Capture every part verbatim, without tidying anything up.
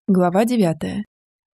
Глава девятая.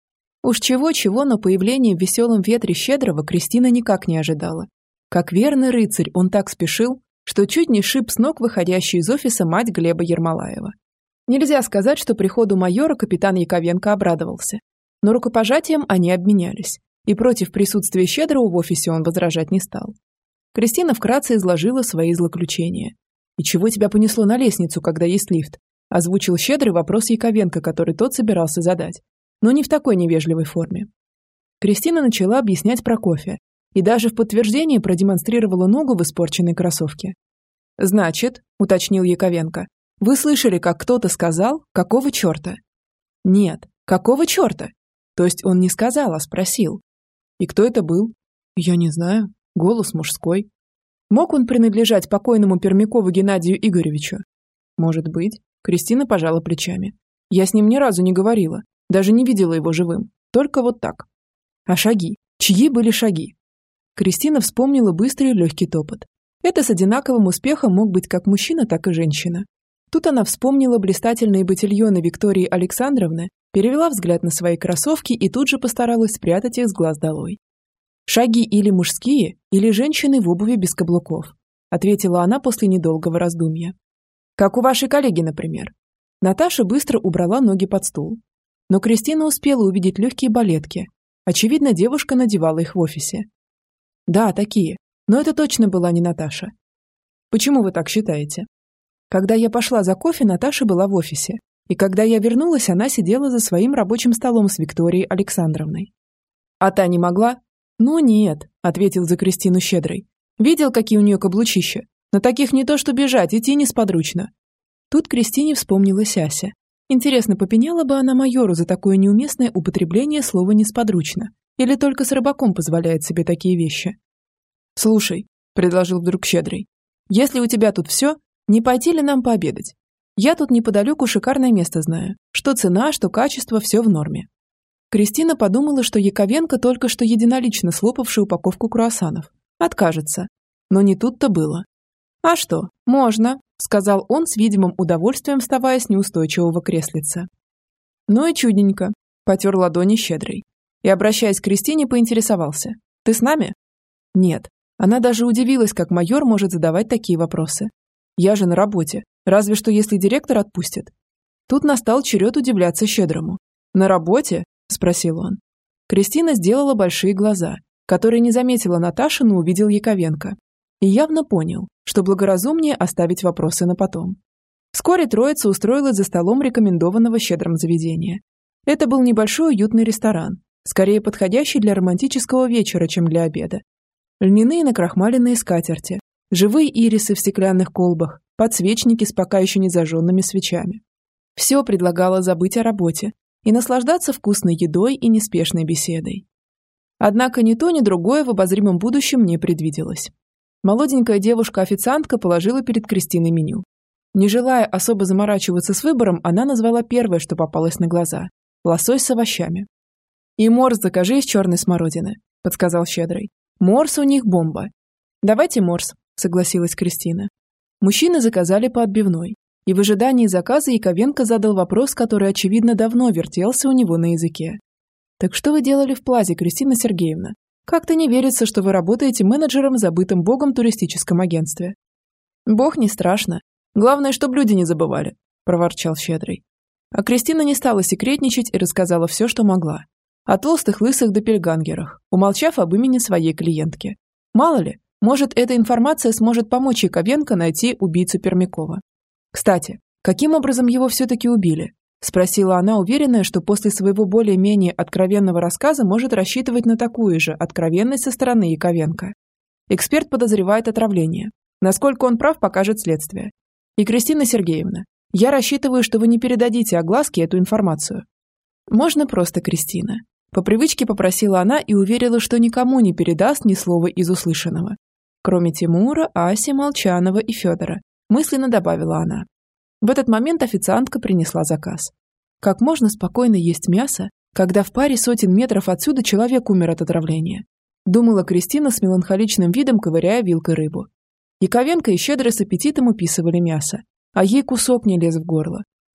Уж чего-чего, но появление в веселом ветре Щедрого Кристина никак не ожидала. Как верный рыцарь, он так спешил, что чуть не шиб с ног выходящую из офиса мать Глеба Ермолаева. Нельзя сказать, что приходу майора капитан Яковенко обрадовался. Но рукопожатием они обменялись, и против присутствия Щедрого в офисе он возражать не стал. Кристина вкратце изложила свои злоключения. «И чего тебя понесло на лестницу, когда есть лифт?» Озвучил Щедрый вопрос Яковенко, который тот собирался задать, но не в такой невежливой форме. Кристина начала объяснять про кофе и даже в подтверждение продемонстрировала ногу в испорченной кроссовке. «Значит», — уточнил Яковенко, — «вы слышали, как кто-то сказал, какого черта?» «Нет, какого черта?» То есть он не сказал, а спросил. «И кто это был?» «Я не знаю. Голос мужской». «Мог он принадлежать покойному Пермякову Геннадию Игоревичу?» «Может быть». Кристина пожала плечами. «Я с ним ни разу не говорила, даже не видела его живым, только вот так». «А шаги? Чьи были шаги?» Кристина вспомнила быстрый и легкий топот. Это с одинаковым успехом мог быть как мужчина, так и женщина. Тут она вспомнила блистательные ботильоны Виктории Александровны, перевела взгляд на свои кроссовки и тут же постаралась спрятать их с глаз долой. «Шаги или мужские, или женщины в обуви без каблуков», ответила она после недолгого раздумья. «Как у вашей коллеги, например». Наташа быстро убрала ноги под стул. Но Кристина успела увидеть легкие балетки. Очевидно, девушка надевала их в офисе. «Да, такие. Но это точно была не Наташа». «Почему вы так считаете?» «Когда я пошла за кофе, Наташа была в офисе. И когда я вернулась, она сидела за своим рабочим столом с Викторией Александровной». «А та не могла?» «Ну нет», — ответил за Кристину Щедрый. «Видел, какие у нее каблучища? На таких не то что бежать, идти несподручно». Тут Кристине вспомнилась Ася. Интересно, попеняла бы она майору за такое неуместное употребление слова «несподручно»? Или только с рыбаком позволяет себе такие вещи? «Слушай», — предложил вдруг Щедрый, «если у тебя тут все, не пойти ли нам пообедать? Я тут неподалеку шикарное место знаю. Что цена, что качество, все в норме». Кристина подумала, что Яковенко, только что единолично слопавший упаковку круассанов, откажется. Но не тут-то было. «А что, можно», — сказал он с видимым удовольствием, вставая с неустойчивого креслица. «Ну и чудненько», — потер ладони Щедрый. И, обращаясь к Кристине, поинтересовался. «Ты с нами?» «Нет». Она даже удивилась, как майор может задавать такие вопросы. «Я же на работе. Разве что если директор отпустит». Тут настал черед удивляться Щедрому. «На работе?» — спросил он. Кристина сделала большие глаза, которые не заметила Наташа, но увидел Яковенко. И явно понял, что благоразумнее оставить вопросы на потом. Вскоре троица устроилась за столом рекомендованного Щедрым заведения. Это был небольшой уютный ресторан, скорее подходящий для романтического вечера, чем для обеда. Льняные накрахмаленные скатерти, живые ирисы в стеклянных колбах, подсвечники с пока еще не зажженными свечами. Все предлагало забыть о работе и наслаждаться вкусной едой и неспешной беседой. Однако ни то, ни другое в обозримом будущем не предвиделось. Молоденькая девушка-официантка положила перед Кристиной меню. Не желая особо заморачиваться с выбором, она назвала первое, что попалось на глаза – лосось с овощами. «И морс закажи из черной смородины», – подсказал Щедрый. «Морс у них бомба». «Давайте морс», – согласилась Кристина. Мужчины заказали по отбивной, и в ожидании заказа Яковенко задал вопрос, который, очевидно, давно вертелся у него на языке. «Так что вы делали в Плазе, Кристина Сергеевна? Как-то не верится, что вы работаете менеджером в забытом богом туристическом агентстве». «Бог не страшно. Главное, чтоб люди не забывали», – проворчал Щедрый. А Кристина не стала секретничать и рассказала все, что могла. О толстых лысых доппельгангерах, умолчав об имени своей клиентки. Мало ли, может, эта информация сможет помочь Яковенко найти убийцу Пермякова. «Кстати, каким образом его все-таки убили?» – спросила она, уверенная, что после своего более-менее откровенного рассказа может рассчитывать на такую же откровенность со стороны Яковенко. Эксперт подозревает отравление. Насколько он прав, покажет следствие. И, Кристина Сергеевна, я рассчитываю, что вы не передадите огласке эту информацию. Можно просто Кристина. По привычке попросила она и уверила, что никому не передаст ни слова из услышанного. Кроме Тимура, Аси, Молчанова и Федора, мысленно добавила она. В этот момент официантка принесла заказ. Как можно спокойно есть мясо, когда в паре сотен метров отсюда человек умер от отравления? Думала Кристина с меланхоличным видом, ковыряя вилкой рыбу. Яковенко и Щедрый с аппетитом уписывали мясо, а ей кусок не лез в горло.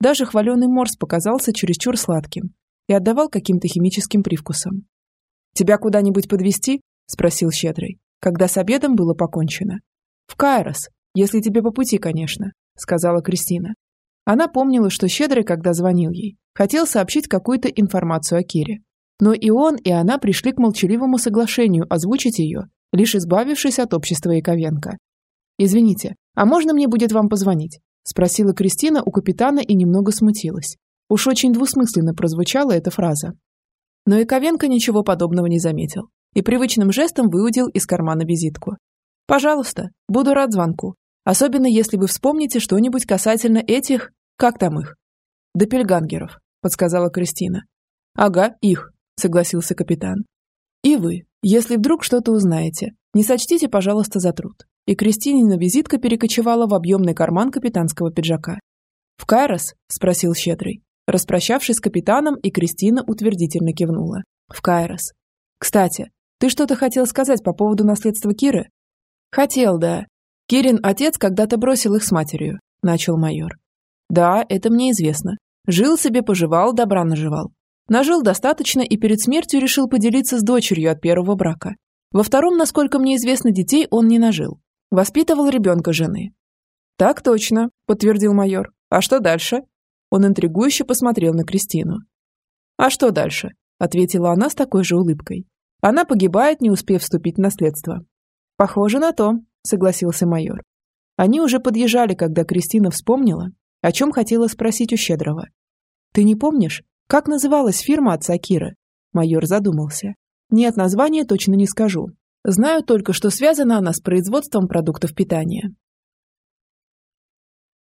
Даже хваленый морс показался чересчур сладким и отдавал каким-то химическим привкусом. «Тебя куда-нибудь подвезти?» – спросил Щедрый, когда с обедом было покончено. «В Кайрос, если тебе по пути, конечно», – сказала Кристина. Она помнила, что Щедрый, когда звонил ей, хотел сообщить какую-то информацию о Кире. Но и он, и она пришли к молчаливому соглашению озвучить ее, лишь избавившись от общества Яковенко. «Извините, а можно мне будет вам позвонить?» – спросила Кристина у капитана и немного смутилась. Уж очень двусмысленно прозвучала эта фраза. Но Яковенко ничего подобного не заметил и привычным жестом выудил из кармана визитку. «Пожалуйста, буду рад звонку, особенно если вы вспомните что-нибудь касательно этих, как там их?» «Доппельгангеров», – подсказала Кристина. «Ага, их», – согласился капитан. «И вы, если вдруг что-то узнаете, не сочтите, пожалуйста, за труд». И Кристинина визитка перекочевала в объемный карман капитанского пиджака. «В Кайрос?» – спросил Щедрый. Распрощавшись с капитаном, и Кристина утвердительно кивнула. «В Кайрос. Кстати, ты что-то хотел сказать по поводу наследства Киры?» «Хотел, да. Кирин отец когда-то бросил их с матерью», – начал майор. «Да, это мне известно. Жил себе, поживал, добра наживал. Нажил достаточно и перед смертью решил поделиться с дочерью от первого брака. Во втором, насколько мне известно, детей он не нажил. Воспитывал ребенка жены». «Так точно», – подтвердил майор. «А что дальше?» Он интригующе посмотрел на Кристину. «А что дальше?» – ответила она с такой же улыбкой. «Она погибает, не успев вступить в наследство». «Похоже на то», – согласился майор. Они уже подъезжали, когда Кристина вспомнила, о чем хотела спросить у Щедрого. «Ты не помнишь, как называлась фирма отца Киры?» Майор задумался. «Нет, название точно не скажу. Знаю только, что связана она с производством продуктов питания.